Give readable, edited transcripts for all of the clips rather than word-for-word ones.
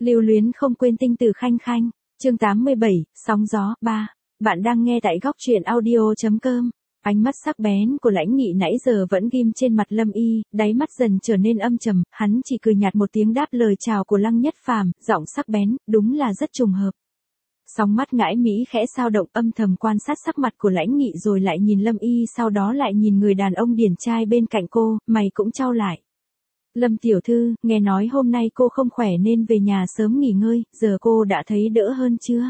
Lưu luyến không quên tinh tử khanh khanh, chương 87, sóng gió, 3. Bạn đang nghe tại góc truyện audio.com. Ánh mắt sắc bén của Lãnh Nghị nãy giờ vẫn ghim trên mặt Lâm Y, đáy mắt dần trở nên âm trầm, hắn chỉ cười nhạt một tiếng đáp lời chào của Lăng Nhất Phàm, giọng sắc bén, đúng là rất trùng hợp. Sóng mắt ngãi Mỹ khẽ sao động, âm thầm quan sát sắc mặt của Lãnh Nghị rồi lại nhìn Lâm Y, sau đó lại nhìn người đàn ông điển trai bên cạnh cô, mày cũng chau lại. Lâm tiểu thư, nghe nói hôm nay cô không khỏe nên về nhà sớm nghỉ ngơi, giờ cô đã thấy đỡ hơn chưa?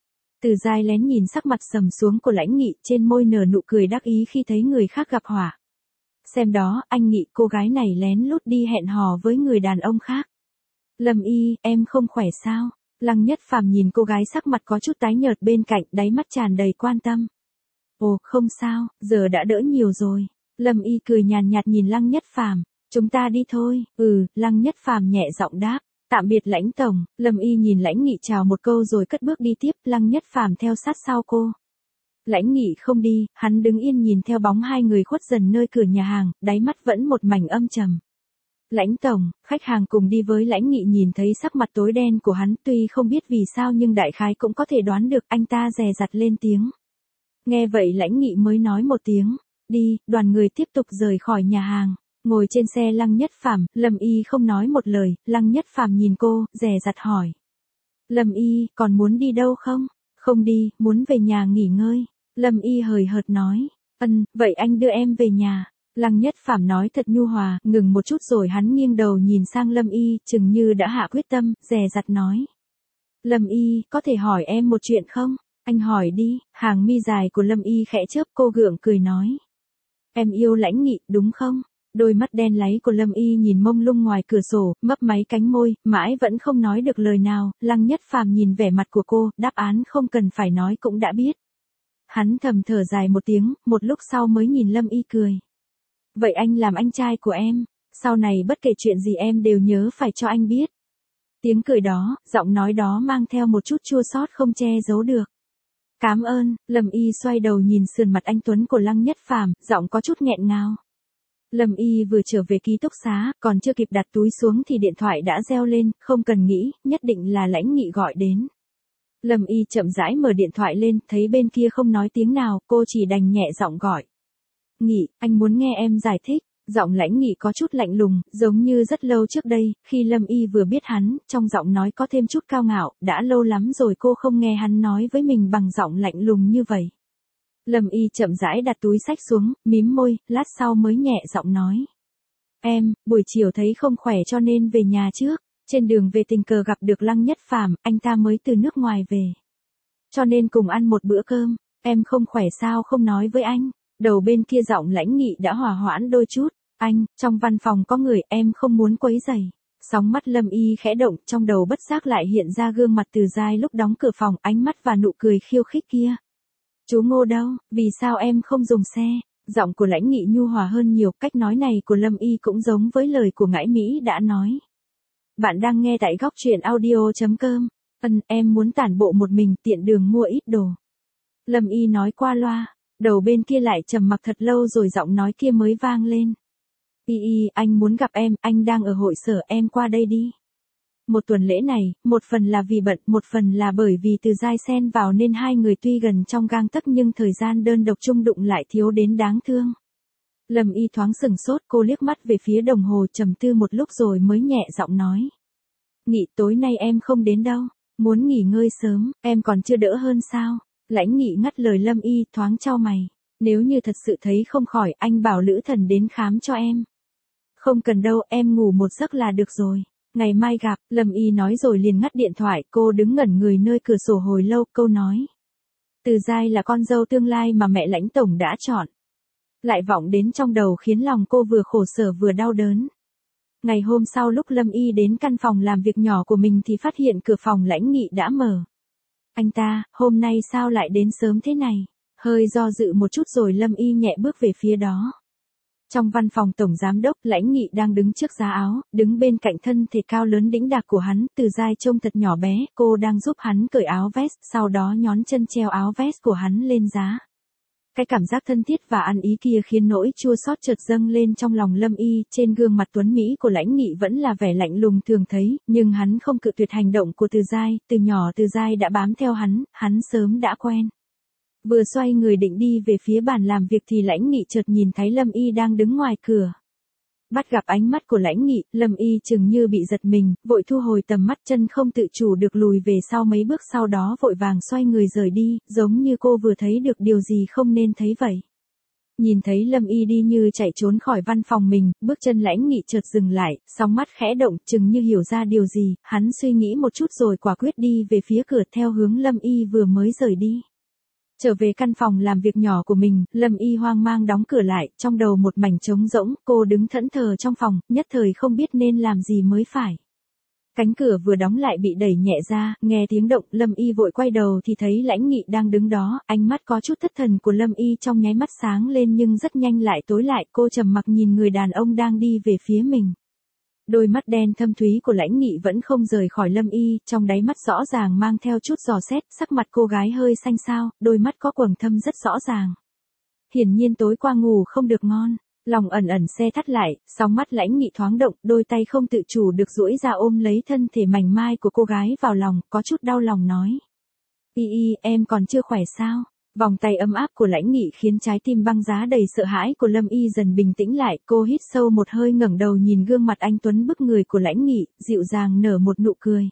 Từ Giai lén nhìn sắc mặt sầm xuống của Lãnh Nghị, trên môi nở nụ cười đắc ý khi thấy người khác gặp họa. Xem đó, anh Nghị, cô gái này lén lút đi hẹn hò với người đàn ông khác. Lâm Y, em không khỏe sao? Lăng Nhất Phàm nhìn cô gái sắc mặt có chút tái nhợt bên cạnh, đáy mắt tràn đầy quan tâm. Ồ, không sao, giờ đã đỡ nhiều rồi. Lâm Y cười nhàn nhạt nhìn Lăng Nhất Phàm. Chúng ta đi thôi. Lăng Nhất Phàm nhẹ giọng đáp. Tạm biệt Lãnh tổng. Lâm Y nhìn Lãnh Nghị chào một câu rồi cất bước đi tiếp, Lăng Nhất Phàm theo sát sau cô. Lãnh Nghị không đi, hắn đứng yên nhìn theo bóng hai người khuất dần nơi cửa nhà hàng, đáy mắt vẫn một mảnh âm trầm. Lãnh tổng, khách hàng cùng đi với Lãnh Nghị nhìn thấy sắc mặt tối đen của hắn, tuy không biết vì sao nhưng đại khái cũng có thể đoán được, anh ta dè dặt lên tiếng. Nghe vậy Lãnh Nghị mới nói một tiếng, đi, đoàn người tiếp tục rời khỏi nhà hàng. Ngồi trên xe Lăng Nhất Phàm, Lâm Y không nói một lời, Lăng Nhất Phàm nhìn cô, dè dặt hỏi. Lâm Y, còn muốn đi đâu không? Không đi, muốn về nhà nghỉ ngơi. Lâm Y hời hợt nói. Vậy anh đưa em về nhà. Lăng Nhất Phàm nói thật nhu hòa, ngừng một chút rồi hắn nghiêng đầu nhìn sang Lâm Y, chừng như đã hạ quyết tâm, dè dặt nói. Lâm Y, có thể hỏi em một chuyện không? Anh hỏi đi, hàng mi dài của Lâm Y khẽ chớp, cô gượng cười nói. Em yêu Lãnh Nghị, đúng không? Đôi mắt đen láy của Lâm Y nhìn mông lung ngoài cửa sổ, mấp máy cánh môi, mãi vẫn không nói được lời nào, Lăng Nhất Phàm nhìn vẻ mặt của cô, đáp án không cần phải nói cũng đã biết. Hắn thầm thở dài một tiếng, một lúc sau mới nhìn Lâm Y cười. Vậy anh làm anh trai của em, sau này bất kể chuyện gì em đều nhớ phải cho anh biết. Tiếng cười đó, giọng nói đó mang theo một chút chua xót không che giấu được. Cảm ơn, Lâm Y xoay đầu nhìn sườn mặt anh tuấn của Lăng Nhất Phàm, giọng có chút nghẹn ngào. Lâm Y vừa trở về ký túc xá, còn chưa kịp đặt túi xuống thì điện thoại đã reo lên, không cần nghĩ, nhất định là Lãnh Nghị gọi đến. Lâm Y chậm rãi mở điện thoại lên, thấy bên kia không nói tiếng nào, cô chỉ đành nhẹ giọng gọi. Nghị, anh muốn nghe em giải thích. Giọng Lãnh Nghị có chút lạnh lùng, giống như rất lâu trước đây, khi Lâm Y vừa biết hắn, trong giọng nói có thêm chút cao ngạo, đã lâu lắm rồi cô không nghe hắn nói với mình bằng giọng lạnh lùng như vậy. Lâm Y chậm rãi đặt túi xách xuống, mím môi, lát sau mới nhẹ giọng nói. Em, buổi chiều thấy không khỏe cho nên về nhà trước, trên đường về tình cờ gặp được Lăng Nhất Phàm, anh ta mới từ nước ngoài về. Cho nên cùng ăn một bữa cơm, em không khỏe sao không nói với anh. Đầu bên kia giọng Lãnh Nghị đã hòa hoãn đôi chút, anh, trong văn phòng có người, em không muốn quấy rầy. Sóng mắt Lâm Y khẽ động, trong đầu bất giác lại hiện ra gương mặt Từ Giai lúc đóng cửa phòng, ánh mắt và nụ cười khiêu khích kia. Chú Ngô đâu, vì sao em không dùng xe? Giọng của Lãnh Nghị nhu hòa hơn nhiều, cách nói này của Lâm Y cũng giống với lời của ngãi Mỹ đã nói. Bạn đang nghe tại góc truyện audio.com. Em muốn tản bộ một mình, tiện đường mua ít đồ. Lâm Y nói qua loa, đầu bên kia lại trầm mặc thật lâu rồi giọng nói kia mới vang lên. Y, anh muốn gặp em, anh đang ở hội sở, em qua đây đi. Một tuần lễ này, một phần là vì bận, một phần là bởi vì Từ Giai xen vào nên hai người tuy gần trong gang tấc nhưng thời gian đơn độc chung đụng lại thiếu đến đáng thương. Lâm Y thoáng sừng sốt, cô liếc mắt về phía đồng hồ trầm tư một lúc rồi mới nhẹ giọng nói. Nghị, tối nay em không đến đâu, muốn nghỉ ngơi sớm, em còn chưa đỡ hơn sao? Lãnh Nghị ngắt lời Lâm Y, thoáng chau mày. Nếu như thật sự thấy không khỏi, anh bảo Lữ Thần đến khám cho em. Không cần đâu, em ngủ một giấc là được rồi. Ngày mai gặp, Lâm Y nói rồi liền ngắt điện thoại, cô đứng ngẩn người nơi cửa sổ hồi lâu, câu nói. Từ Giai là con dâu tương lai mà mẹ Lãnh tổng đã chọn. Lại vọng đến trong đầu khiến lòng cô vừa khổ sở vừa đau đớn. Ngày hôm sau lúc Lâm Y đến căn phòng làm việc nhỏ của mình thì phát hiện cửa phòng Lãnh Nghị đã mở. Anh ta, hôm nay sao lại đến sớm thế này? Hơi do dự một chút rồi Lâm Y nhẹ bước về phía đó. Trong văn phòng tổng giám đốc, Lãnh Nghị đang đứng trước giá áo, đứng bên cạnh thân thể cao lớn đĩnh đạc của hắn, Từ Giai trông thật nhỏ bé, cô đang giúp hắn cởi áo vest, sau đó nhón chân treo áo vest của hắn lên giá. Cái cảm giác thân thiết và ăn ý kia khiến nỗi chua xót chợt dâng lên trong lòng Lâm Y, trên gương mặt tuấn Mỹ của Lãnh Nghị vẫn là vẻ lạnh lùng thường thấy, nhưng hắn không cự tuyệt hành động của Từ Giai, từ nhỏ Từ Giai đã bám theo hắn sớm đã quen. Vừa xoay người định đi về phía bàn làm việc thì Lãnh Nghị chợt nhìn thấy Lâm Y đang đứng ngoài cửa. Bắt gặp ánh mắt của Lãnh Nghị, Lâm Y chừng như bị giật mình, vội thu hồi tầm mắt, chân không tự chủ được lùi về sau mấy bước, sau đó vội vàng xoay người rời đi, giống như cô vừa thấy được điều gì không nên thấy vậy. Nhìn thấy Lâm Y đi như chạy trốn khỏi văn phòng mình, bước chân Lãnh Nghị chợt dừng lại, sóng mắt khẽ động, chừng như hiểu ra điều gì, hắn suy nghĩ một chút rồi quả quyết đi về phía cửa theo hướng Lâm Y vừa mới rời đi. Trở về căn phòng làm việc nhỏ của mình, Lâm Y hoang mang đóng cửa lại, trong đầu một mảnh trống rỗng, cô đứng thẫn thờ trong phòng, nhất thời không biết nên làm gì mới phải. Cánh cửa vừa đóng lại bị đẩy nhẹ ra, nghe tiếng động, Lâm Y vội quay đầu thì thấy Lãnh Nghị đang đứng đó, ánh mắt có chút thất thần của Lâm Y trong nháy mắt sáng lên nhưng rất nhanh lại tối lại, cô trầm mặc nhìn người đàn ông đang đi về phía mình. Đôi mắt đen thâm thúy của Lãnh Nghị vẫn không rời khỏi Lâm Y, trong đáy mắt rõ ràng mang theo chút dò xét, sắc mặt cô gái hơi xanh xao, đôi mắt có quầng thâm rất rõ ràng. Hiển nhiên tối qua ngủ không được ngon, lòng ẩn ẩn se thắt lại, sóng mắt Lãnh Nghị thoáng động, đôi tay không tự chủ được duỗi ra ôm lấy thân thể mảnh mai của cô gái vào lòng, có chút đau lòng nói. Y, em còn chưa khỏe sao? Vòng tay ấm áp của Lãnh Nghị khiến trái tim băng giá đầy sợ hãi của Lâm Y dần bình tĩnh lại, cô hít sâu một hơi ngẩng đầu nhìn gương mặt anh tuấn bức người của Lãnh Nghị, dịu dàng nở một nụ cười.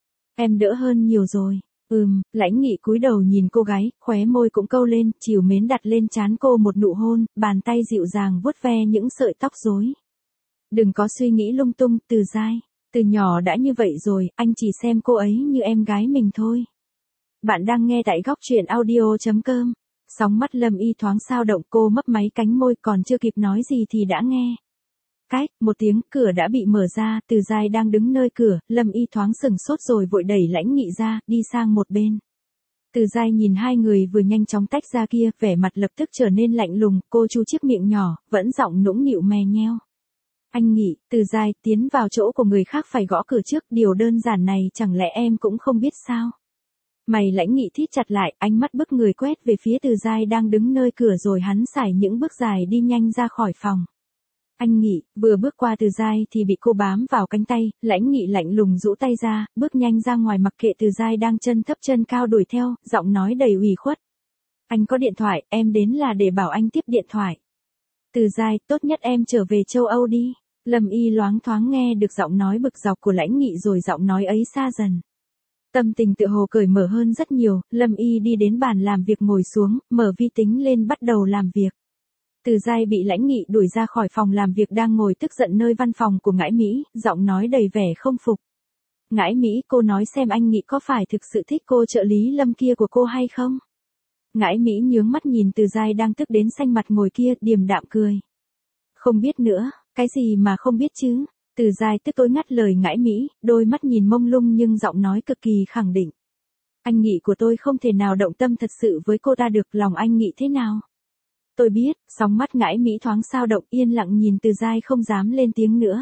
Em đỡ hơn nhiều rồi. Lãnh Nghị cúi đầu nhìn cô gái, khóe môi cũng câu lên, trìu mến đặt lên trán cô một nụ hôn, bàn tay dịu dàng vuốt ve những sợi tóc rối. Đừng có suy nghĩ lung tung, Từ Giai, từ nhỏ đã như vậy rồi, anh chỉ xem cô ấy như em gái mình thôi. Bạn đang nghe tại góc truyện audio.com. Sóng mắt Lâm Y thoáng sao động, cô mấp máy cánh môi, còn chưa kịp nói gì thì đã nghe. Cách, một tiếng, cửa đã bị mở ra, Từ Giai đang đứng nơi cửa, Lâm Y thoáng sừng sốt rồi vội đẩy Lãnh Nghị ra, đi sang một bên. Từ Giai nhìn hai người vừa nhanh chóng tách ra kia, vẻ mặt lập tức trở nên lạnh lùng, cô chu chiếc miệng nhỏ, vẫn giọng nũng nịu mè nheo. Anh Nghị, Từ Giai, tiến vào chỗ của người khác phải gõ cửa trước, điều đơn giản này chẳng lẽ em cũng không biết sao? Mày Lãnh Nghị thít chặt lại, ánh mắt bức người quét về phía Từ Giai đang đứng nơi cửa rồi hắn sải những bước dài đi nhanh ra khỏi phòng. Anh Nghị, vừa bước qua Từ Giai thì bị cô bám vào cánh tay, Lãnh Nghị lạnh lùng rũ tay ra, bước nhanh ra ngoài mặc kệ Từ Giai đang chân thấp chân cao đuổi theo, giọng nói đầy ủy khuất. Anh có điện thoại, em đến là để bảo anh tiếp điện thoại. Từ Giai, tốt nhất em trở về châu Âu đi. Lâm Y loáng thoáng nghe được giọng nói bực dọc của Lãnh Nghị rồi giọng nói ấy xa dần. Tâm tình tựa hồ cởi mở hơn rất nhiều, Lâm Y đi đến bàn làm việc ngồi xuống, mở vi tính lên bắt đầu làm việc. Từ Giai bị Lãnh Nghị đuổi ra khỏi phòng làm việc đang ngồi tức giận nơi văn phòng của Ngãi Mỹ, giọng nói đầy vẻ không phục. Ngãi Mỹ, cô nói xem anh Nghị có phải thực sự thích cô trợ lý Lâm kia của cô hay không? Ngãi Mỹ nhướng mắt nhìn Từ Giai đang tức đến xanh mặt ngồi kia, điềm đạm cười. Không biết nữa, cái gì mà không biết chứ? Từ Giai tức tối ngắt lời Ngãi Mỹ, đôi mắt nhìn mông lung nhưng giọng nói cực kỳ khẳng định. Anh Nghị của tôi không thể nào động tâm thật sự với cô ta được, lòng anh Nghị thế nào? Tôi biết, sóng mắt Ngãi Mỹ thoáng sao động, yên lặng nhìn Từ Giai không dám lên tiếng nữa.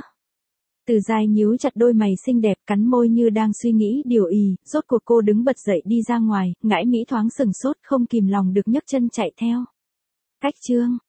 Từ Giai nhíu chặt đôi mày xinh đẹp, cắn môi như đang suy nghĩ điều gì, rốt cuộc cô đứng bật dậy đi ra ngoài, Ngãi Mỹ thoáng sừng sốt không kìm lòng được nhấc chân chạy theo. Cách chương